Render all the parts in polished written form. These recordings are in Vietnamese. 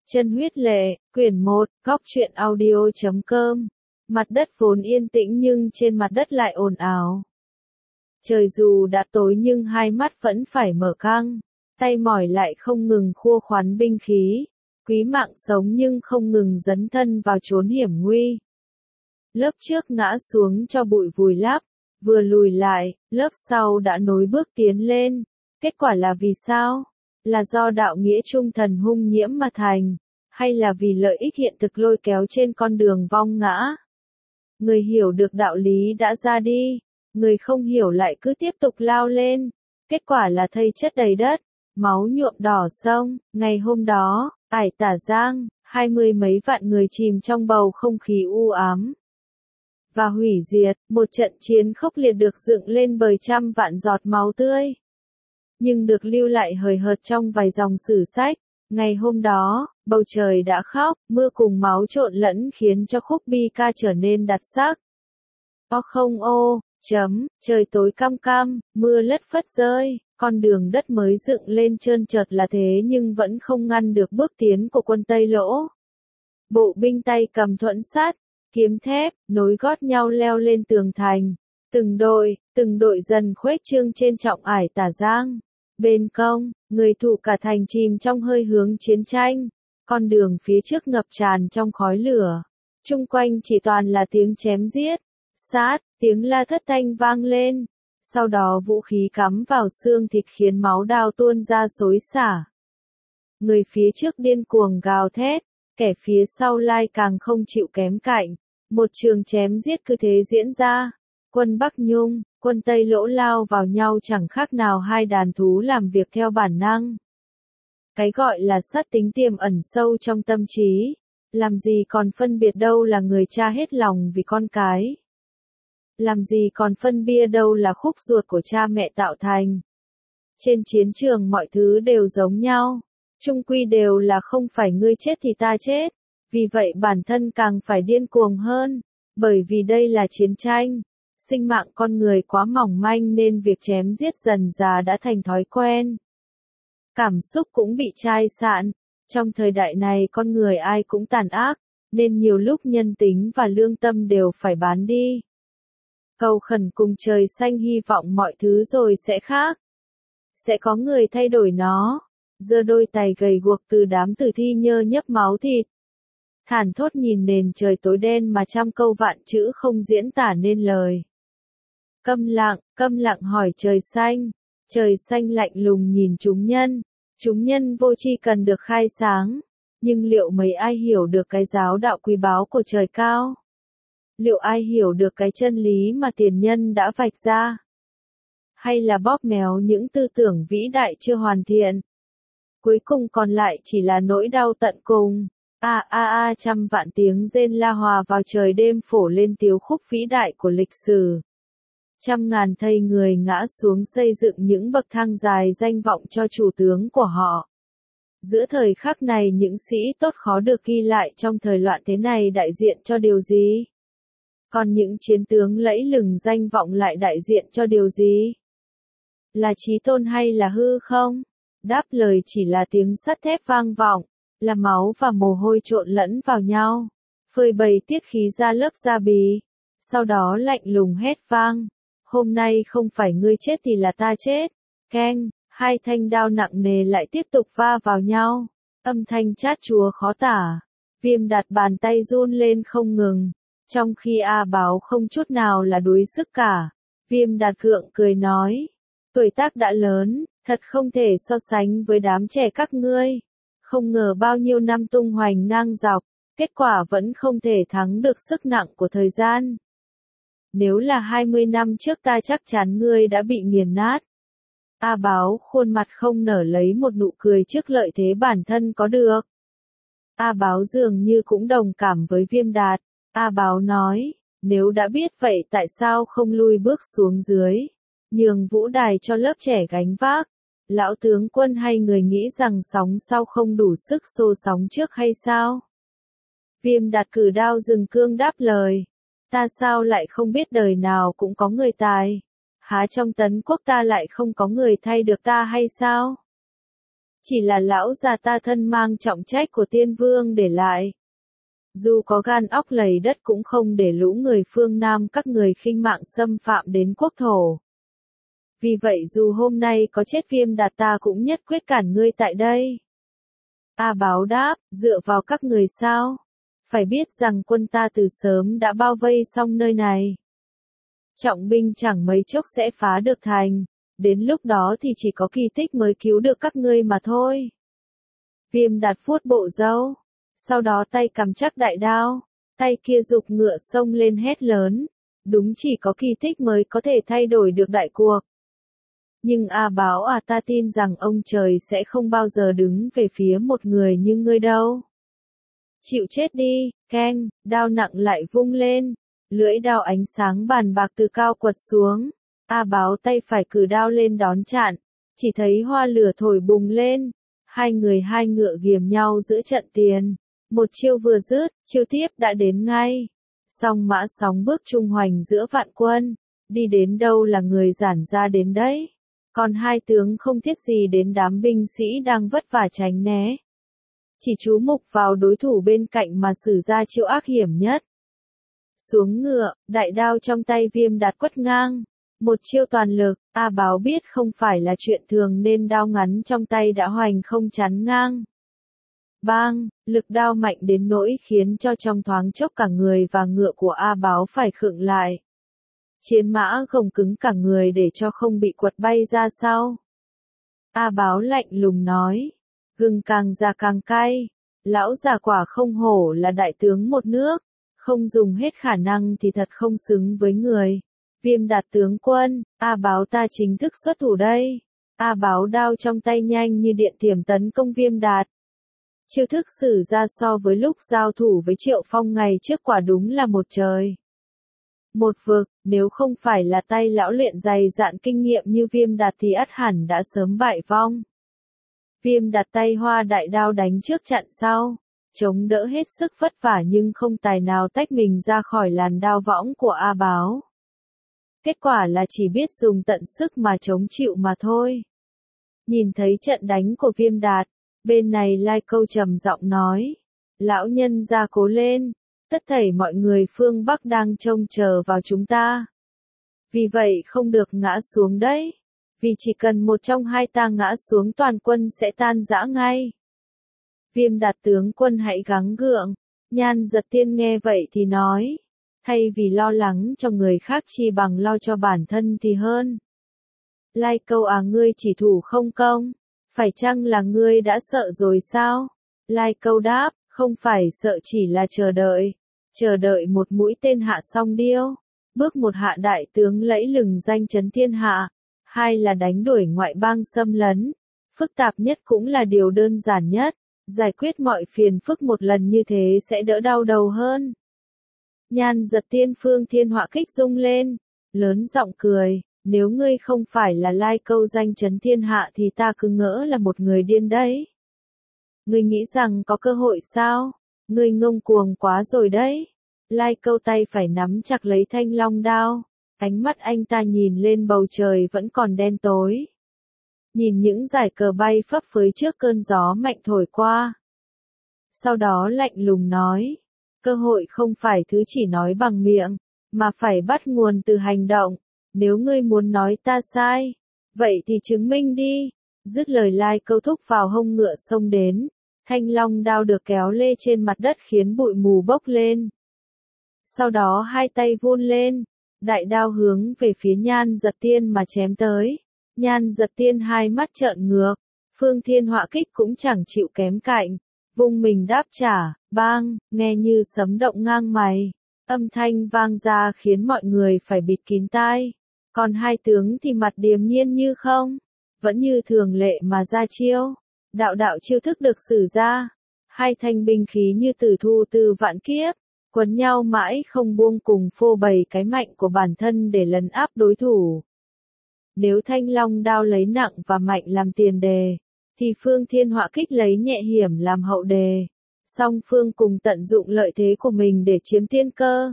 Chân huyết lệ, quyển 1, góc truyện audio.com. Mặt đất vốn yên tĩnh nhưng trên mặt đất lại ồn ào. Trời dù đã tối nhưng hai mắt vẫn phải mở căng, tay mỏi lại không ngừng khua khoắn binh khí, quý mạng sống nhưng không ngừng dấn thân vào chốn hiểm nguy. Lớp trước ngã xuống cho bụi vùi lấp, vừa lùi lại, lớp sau đã nối bước tiến lên. Kết quả là vì sao? Là do đạo nghĩa trung thần hung nhiễm mà thành, hay là vì lợi ích hiện thực lôi kéo trên con đường vong ngã? Người hiểu được đạo lý đã ra đi, người không hiểu lại cứ tiếp tục lao lên. Kết quả là thây chất đầy đất, máu nhuộm đỏ sông. Ngày hôm đó, Ải Tả Giang, 20 mấy vạn người chìm trong bầu không khí u ám và hủy diệt. Một trận chiến khốc liệt được dựng lên bởi trăm vạn giọt máu tươi, nhưng được lưu lại hời hợt trong vài dòng sử sách. Ngày hôm đó, bầu trời đã khóc, mưa cùng máu trộn lẫn khiến cho khúc bi ca trở nên đặc sắc. Trời tối căm căm, mưa lất phất rơi, con đường đất mới dựng lên trơn trượt là thế nhưng vẫn không ngăn được bước tiến của quân Tây Lỗ. Bộ binh tay cầm thuẫn sắt, kiếm thép, nối gót nhau leo lên tường thành. Từng đội dần khuếch trương trên trọng Ải Tả Giang. Bên công, người thủ cả thành chìm trong hơi hướng chiến tranh. Con đường phía trước ngập tràn trong khói lửa. Chung quanh chỉ toàn là tiếng chém giết, sát, tiếng la thất thanh vang lên. Sau đó vũ khí cắm vào xương thịt khiến máu đao tuôn ra xối xả. Người phía trước điên cuồng gào thét, kẻ phía sau lai càng không chịu kém cạnh. Một trường chém giết cứ thế diễn ra. Quân Bắc Nhung, quân Tây Lỗ lao vào nhau chẳng khác nào hai đàn thú làm việc theo bản năng. Cái gọi là sát tính tiềm ẩn sâu trong tâm trí, làm gì còn phân biệt đâu là người cha hết lòng vì con cái. Làm gì còn phân biệt đâu là khúc ruột của cha mẹ tạo thành. Trên chiến trường mọi thứ đều giống nhau, chung quy đều là không phải ngươi chết thì ta chết, vì vậy bản thân càng phải điên cuồng hơn, bởi vì đây là chiến tranh. Sinh mạng con người quá mỏng manh nên việc chém giết dần dà đã thành thói quen. Cảm xúc cũng bị chai sạn. Trong thời đại này con người ai cũng tàn ác, nên nhiều lúc nhân tính và lương tâm đều phải bán đi. Cầu khẩn cùng trời xanh hy vọng mọi thứ rồi sẽ khác. Sẽ có người thay đổi nó. Giơ đôi tay gầy guộc từ đám tử thi nhơ nhấp máu thịt. Thản thốt nhìn nền trời tối đen mà trăm câu vạn chữ không diễn tả nên lời. Câm lặng hỏi trời xanh lạnh lùng nhìn chúng nhân vô tri cần được khai sáng, nhưng liệu mấy ai hiểu được cái giáo đạo quý báu của trời cao? Liệu ai hiểu được cái chân lý mà tiền nhân đã vạch ra? Hay là bóp méo những tư tưởng vĩ đại chưa hoàn thiện? Cuối cùng còn lại chỉ là nỗi đau tận cùng. Trăm vạn tiếng rên la hòa vào trời đêm phổ lên tiếu khúc vĩ đại của lịch sử. Trăm ngàn thây người ngã xuống xây dựng những bậc thang dài danh vọng cho chủ tướng của họ. Giữa thời khắc này những sĩ tốt khó được ghi lại trong thời loạn thế này đại diện cho điều gì? Còn những chiến tướng lẫy lừng danh vọng lại đại diện cho điều gì? Là chí tôn hay là hư không? Đáp lời chỉ là tiếng sắt thép vang vọng, là máu và mồ hôi trộn lẫn vào nhau, phơi bày tiết khí ra lớp da bì. Sau đó lạnh lùng hét vang. Hôm nay không phải ngươi chết thì là ta chết. Keng, hai thanh đao nặng nề lại tiếp tục va vào nhau. Âm thanh chát chúa khó tả. Viêm đặt bàn tay run lên không ngừng. Trong khi A Báo không chút nào là đuối sức cả. Viêm đặt gượng cười nói. Tuổi tác đã lớn, thật không thể so sánh với đám trẻ các ngươi. Không ngờ bao nhiêu năm tung hoành ngang dọc, kết quả vẫn không thể thắng được sức nặng của thời gian. Nếu là 20 năm trước ta chắc chắn ngươi đã bị nghiền nát. A Báo khuôn mặt không nở lấy một nụ cười trước lợi thế bản thân có được. A Báo dường như cũng đồng cảm với Viêm Đạt. A Báo nói, nếu đã biết vậy tại sao không lui bước xuống dưới, nhường vũ đài cho lớp trẻ gánh vác. Lão tướng quân hay người nghĩ rằng sóng sau không đủ sức xô sóng trước hay sao? Viêm Đạt cử đao dừng cương đáp lời. Ta sao lại không biết đời nào cũng có người tài? Há trong Tấn Quốc ta lại không có người thay được ta hay sao? Chỉ là lão già ta thân mang trọng trách của tiên vương để lại. Dù có gan óc lầy đất cũng không để lũ người phương Nam các người khinh mạng xâm phạm đến quốc thổ. Vì vậy dù hôm nay có chết Viêm Đạt ta cũng nhất quyết cản ngươi tại đây. A Báo đáp, dựa vào các người sao? Phải biết rằng quân ta từ sớm đã bao vây xong nơi này. Trọng binh chẳng mấy chốc sẽ phá được thành, đến lúc đó thì chỉ có kỳ tích mới cứu được các ngươi mà thôi. Viêm Đạt vuốt bộ râu, sau đó tay cầm chắc đại đao, tay kia giục ngựa xông lên hét lớn, đúng chỉ có kỳ tích mới có thể thay đổi được đại cuộc. Nhưng A Báo à, ta tin rằng ông trời sẽ không bao giờ đứng về phía một người như ngươi đâu. Chịu chết đi, keng, đao nặng lại vung lên, lưỡi đao ánh sáng bàn bạc từ cao quật xuống. A Báo tay phải cử đao lên đón chặn, chỉ thấy hoa lửa thổi bùng lên, hai người hai ngựa ghiềm nhau giữa trận tiền. Một chiêu vừa dứt, chiêu tiếp đã đến ngay. Song mã sóng bước trung hoành giữa vạn quân, đi đến đâu là người giản ra đến đấy. Còn hai tướng không thiết gì đến đám binh sĩ đang vất vả tránh né. Chỉ chú mục vào đối thủ bên cạnh mà sử ra chiêu ác hiểm nhất. Xuống ngựa, đại đao trong tay Viêm Đạt quất ngang. Một chiêu toàn lực, A Báo biết không phải là chuyện thường nên đao ngắn trong tay đã hoành không chắn ngang. Bang, lực đao mạnh đến nỗi khiến cho trong thoáng chốc cả người và ngựa của A Báo phải khựng lại. Chiến mã gồng cứng cả người để cho không bị quật bay ra sau. A Báo lạnh lùng nói, gừng càng già càng cay, lão già quả không hổ là đại tướng một nước, không dùng hết khả năng thì thật không xứng với người. Viêm Đạt tướng quân, A Báo ta chính thức xuất thủ đây. A Báo đao trong tay nhanh như điện tiềm tấn công Viêm Đạt. Chiêu thức sử ra so với lúc giao thủ với Triệu Phong ngày trước quả đúng là một trời. Một vực, nếu không phải là tay lão luyện dày dạn kinh nghiệm như Viêm Đạt thì ắt hẳn đã sớm bại vong. Viêm Đạt tay hoa đại đao đánh trước chặn sau, chống đỡ hết sức vất vả nhưng không tài nào tách mình ra khỏi làn đao võng của A Báo. Kết quả là chỉ biết dùng tận sức mà chống chịu mà thôi. Nhìn thấy trận đánh của Viêm Đạt, bên này Lai Câu trầm giọng nói, lão nhân ra cố lên, tất thảy mọi người phương Bắc đang trông chờ vào chúng ta. Vì vậy không được ngã xuống đấy, vì chỉ cần một trong hai ta ngã xuống toàn quân sẽ tan rã ngay. Viêm Đạt tướng quân hãy gắng gượng, Nhan Giật Tiên nghe vậy thì nói, thay vì lo lắng cho người khác chi bằng lo cho bản thân thì hơn. Lai Câu à, ngươi chỉ thủ không công, phải chăng là ngươi đã sợ rồi sao? Lai Câu đáp, không phải sợ chỉ là chờ đợi một mũi tên hạ song điêu, bước một hạ đại tướng lẫy lừng danh chấn thiên hạ, hai là đánh đuổi ngoại bang xâm lấn, phức tạp nhất cũng là điều đơn giản nhất, giải quyết mọi phiền phức một lần như thế sẽ đỡ đau đầu hơn. Nhan Giật Tiên Phương Thiên Họa kích rung lên, lớn giọng cười, nếu ngươi không phải là Lai Câu danh chấn thiên hạ thì ta cứ ngỡ là một người điên đấy. Ngươi nghĩ rằng có cơ hội sao? Ngươi ngông cuồng quá rồi đấy. Lai Câu tay phải nắm chặt lấy thanh long đao, ánh mắt anh ta nhìn lên bầu trời vẫn còn đen tối. Nhìn những dải cờ bay phấp phới trước cơn gió mạnh thổi qua. Sau đó lạnh lùng nói, cơ hội không phải thứ chỉ nói bằng miệng, mà phải bắt nguồn từ hành động. Nếu ngươi muốn nói ta sai, vậy thì chứng minh đi. Dứt lời Lai Câu thúc vào hông ngựa xông đến, thanh long đao được kéo lê trên mặt đất khiến bụi mù bốc lên. Sau đó hai tay vun lên, đại đao hướng về phía Nhan Giật Tiên mà chém tới. Nhan Giật Tiên hai mắt trợn ngược, Phương Thiên Họa kích cũng chẳng chịu kém cạnh, vung mình đáp trả, bang, nghe như sấm động ngang mày. Âm thanh vang ra khiến mọi người phải bịt kín tai. Còn hai tướng thì mặt điềm nhiên như không, vẫn như thường lệ mà ra chiêu. Đạo đạo chiêu thức được sử ra, hai thanh binh khí như tử thu từ vạn kiếp, quấn nhau mãi không buông cùng phô bày cái mạnh của bản thân để lấn áp đối thủ. Nếu thanh long đao lấy nặng và mạnh làm tiền đề, thì Phương Thiên Họa kích lấy nhẹ hiểm làm hậu đề. Song phương cùng tận dụng lợi thế của mình để chiếm tiên cơ.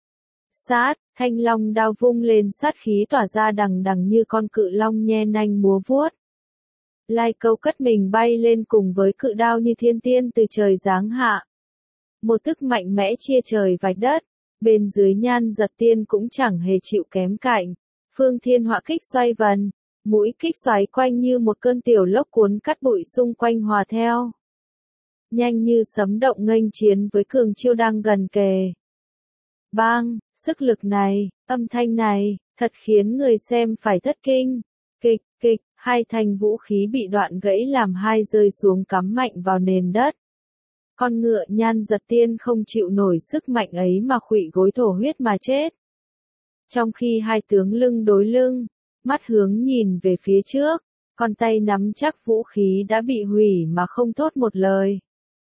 Sát, thanh long đao vung lên sát khí tỏa ra đằng đằng như con cự long nhe nanh múa vuốt. Lai Câu cất mình bay lên cùng với cự đao như thiên tiên từ trời giáng hạ. Một tức mạnh mẽ chia trời vạch đất, bên dưới Nhan Giật Tiên cũng chẳng hề chịu kém cạnh. Phương Thiên Họa kích xoay vần, mũi kích xoáy quanh như một cơn tiểu lốc cuốn cắt bụi xung quanh hòa theo. Nhanh như sấm động nghênh chiến với cường chiêu đang gần kề. Bang, sức lực này, âm thanh này, thật khiến người xem phải thất kinh. Kịch, kịch, hai thanh vũ khí bị đoạn gãy làm hai rơi xuống cắm mạnh vào nền đất. Con ngựa Nhan Giật Tiên không chịu nổi sức mạnh ấy mà khuỵu gối thổ huyết mà chết. Trong khi hai tướng lưng đối lưng, mắt hướng nhìn về phía trước, con tay nắm chắc vũ khí đã bị hủy mà không thốt một lời.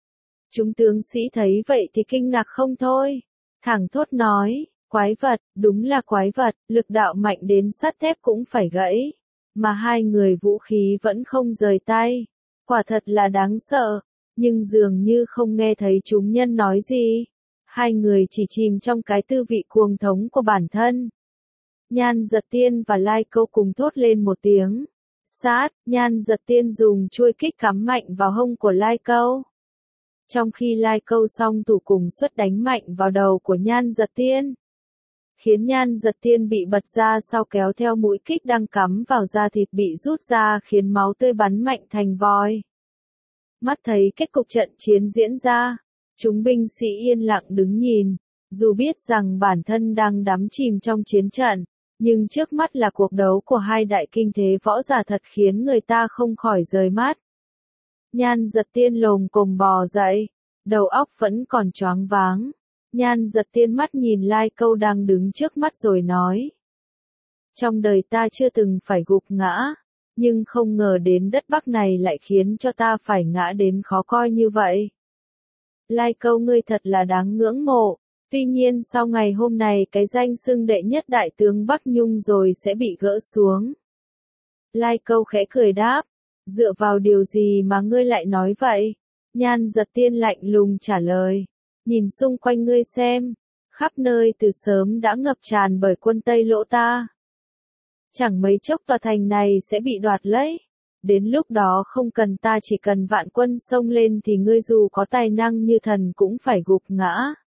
Chúng tướng sĩ thấy vậy thì kinh ngạc không thôi, thẳng thốt nói, quái vật, đúng là quái vật, lực đạo mạnh đến sắt thép cũng phải gãy, mà hai người vũ khí vẫn không rời tay, quả thật là đáng sợ, nhưng dường như không nghe thấy chúng nhân nói gì. Hai người chỉ chìm trong cái tư vị cuồng thống của bản thân. Nhan Giật Tiên và Lai Câu cùng thốt lên một tiếng. Sát, Nhan Giật Tiên dùng chuôi kích cắm mạnh vào hông của Lai Câu. Trong khi Lai Câu song thủ cùng xuất đánh mạnh vào đầu của Nhan Giật Tiên, khiến Nhan Giật Tiên bị bật ra sau kéo theo mũi kích đang cắm vào da thịt bị rút ra khiến máu tươi bắn mạnh thành vòi. Mắt thấy kết cục trận chiến diễn ra, chúng binh sĩ yên lặng đứng nhìn, dù biết rằng bản thân đang đắm chìm trong chiến trận, nhưng trước mắt là cuộc đấu của hai đại kinh thế võ giả thật khiến người ta không khỏi rời mắt. Nhan Giật Tiên lồm cồm bò dậy, đầu óc vẫn còn choáng váng. Nhan Giật Tiên mắt nhìn Lai Câu đang đứng trước mắt rồi nói. Trong đời ta chưa từng phải gục ngã, nhưng không ngờ đến đất Bắc này lại khiến cho ta phải ngã đến khó coi như vậy. Lai Câu ngươi thật là đáng ngưỡng mộ, tuy nhiên sau ngày hôm nay cái danh xưng đệ nhất đại tướng Bắc Nhung rồi sẽ bị gỡ xuống. Lai Câu khẽ cười đáp, dựa vào điều gì mà ngươi lại nói vậy? Nhan Giật Tiên lạnh lùng trả lời, nhìn xung quanh ngươi xem, khắp nơi từ sớm đã ngập tràn bởi quân Tây Lỗ ta. Chẳng mấy chốc tòa thành này sẽ bị đoạt lấy. Đến lúc đó không cần ta chỉ cần vạn quân xông lên thì ngươi dù có tài năng như thần cũng phải gục ngã.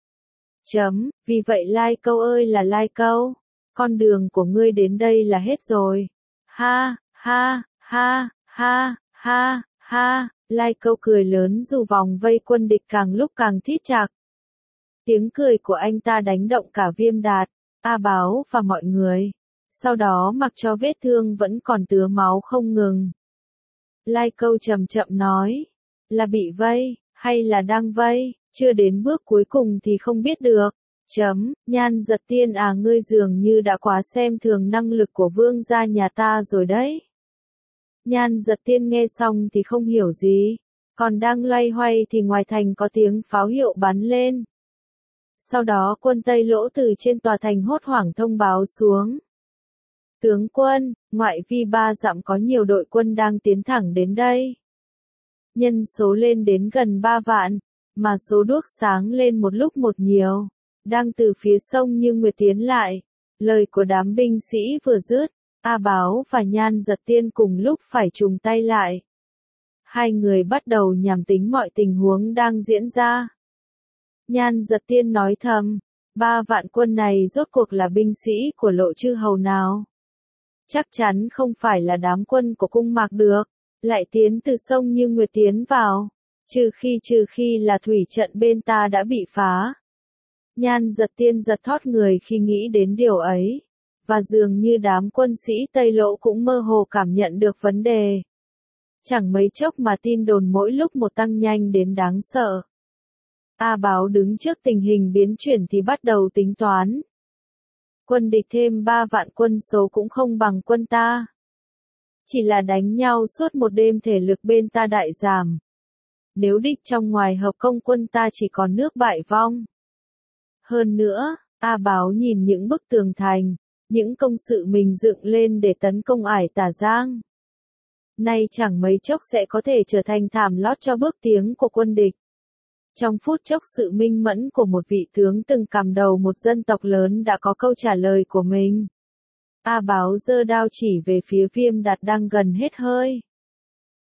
Vì vậy Lai Câu ơi là Lai Câu, con đường của ngươi đến đây là hết rồi. Ha, ha, ha, ha, ha, ha, Lai Câu cười lớn dù vòng vây quân địch càng lúc càng thít chặt. Tiếng cười của anh ta đánh động cả Viêm Đạt, A Báo và mọi người. Sau đó mặc cho vết thương vẫn còn tứa máu không ngừng. Lai Câu chậm chậm nói, là bị vây, hay là đang vây, chưa đến bước cuối cùng thì không biết được. Nhan Giật Tiên à ngươi dường như đã quá xem thường năng lực của vương gia nhà ta rồi đấy. Nhan Giật Tiên nghe xong thì không hiểu gì, còn đang loay hoay thì ngoài thành có tiếng pháo hiệu bắn lên. Sau đó quân Tây Lỗ từ trên tòa thành hốt hoảng thông báo xuống. Tướng quân, ngoại vi 3 dặm có nhiều đội quân đang tiến thẳng đến đây. Nhân số lên đến gần 3 vạn, mà số đuốc sáng lên một lúc một nhiều, đang từ phía sông Như Nguyệt tiến lại. Lời của đám binh sĩ vừa dứt, A Báo và Nhan Giật Tiên cùng lúc phải trùng tay lại. Hai người bắt đầu nhằm tính mọi tình huống đang diễn ra. Nhan Giật Tiên nói thầm, 3 vạn quân này rốt cuộc là binh sĩ của Lộ Chư Hầu nào? Chắc chắn không phải là đám quân của cung Mạc được, lại tiến từ sông Như Nguyệt tiến vào, trừ khi là thủy trận bên ta đã bị phá. Nhan Giật Tiên giật thót người khi nghĩ đến điều ấy, và dường như đám quân sĩ Tây Lỗ cũng mơ hồ cảm nhận được vấn đề. Chẳng mấy chốc mà tin đồn mỗi lúc một tăng nhanh đến đáng sợ. A Báo đứng trước tình hình biến chuyển thì bắt đầu tính toán. Quân địch thêm 3 vạn quân số cũng không bằng quân ta. Chỉ là đánh nhau suốt một đêm thể lực bên ta đại giảm. Nếu địch trong ngoài hợp công quân ta chỉ còn nước bại vong. Hơn nữa, A Báo nhìn những bức tường thành, những công sự mình dựng lên để tấn công ải Tả Giang. Nay chẳng mấy chốc sẽ có thể trở thành thảm lót cho bước tiến của quân địch. Trong phút chốc sự minh mẫn của một vị tướng từng cầm đầu một dân tộc lớn đã có câu trả lời của mình. A Báo giơ đao chỉ về phía Viêm Đạt đang gần hết hơi.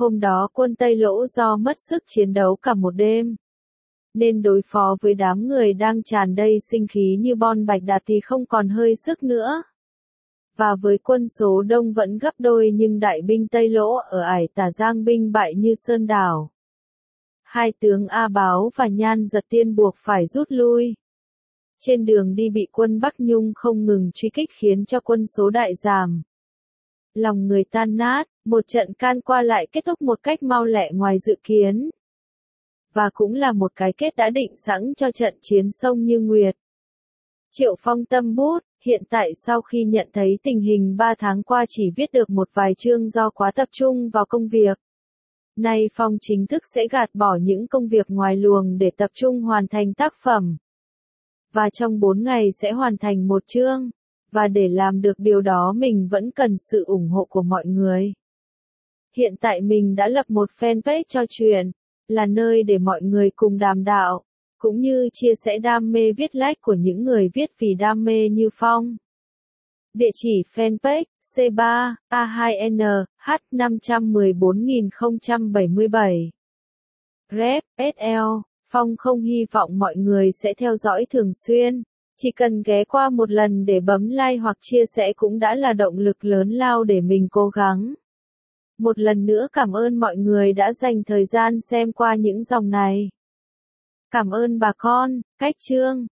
Hôm đó quân Tây Lỗ do mất sức chiến đấu cả một đêm, nên đối phó với đám người đang tràn đầy sinh khí như Bon Bạch Đạt thì không còn hơi sức nữa. Và với quân số đông vẫn gấp đôi nhưng đại binh Tây Lỗ ở Ải Tả Giang binh bại như sơn đảo. Hai tướng A Báo và Nhan Giật Tiên buộc phải rút lui. Trên đường đi bị quân Bắc Nhung không ngừng truy kích khiến cho quân số đại giảm. Lòng người tan nát, một trận can qua lại kết thúc một cách mau lẹ ngoài dự kiến. Và cũng là một cái kết đã định sẵn cho trận chiến sông Như Nguyệt. Triệu Phong tâm bút, hiện tại sau khi nhận thấy tình hình 3 tháng qua chỉ viết được một vài chương do quá tập trung vào công việc. Nay Phong chính thức sẽ gạt bỏ những công việc ngoài luồng để tập trung hoàn thành tác phẩm. Và trong 4 ngày sẽ hoàn thành một chương. Và để làm được điều đó mình vẫn cần sự ủng hộ của mọi người. Hiện tại mình đã lập một fanpage cho chuyện, là nơi để mọi người cùng đàm đạo, cũng như chia sẻ đam mê viết lách của những người viết vì đam mê như Phong. Địa chỉ fanpage C3A2N H514077. Rep SL. Phong không hy vọng mọi người sẽ theo dõi thường xuyên. Chỉ cần ghé qua một lần để bấm like hoặc chia sẻ cũng đã là động lực lớn lao để mình cố gắng. Một lần nữa cảm ơn mọi người đã dành thời gian xem qua những dòng này. Cảm ơn bà con, cách chương.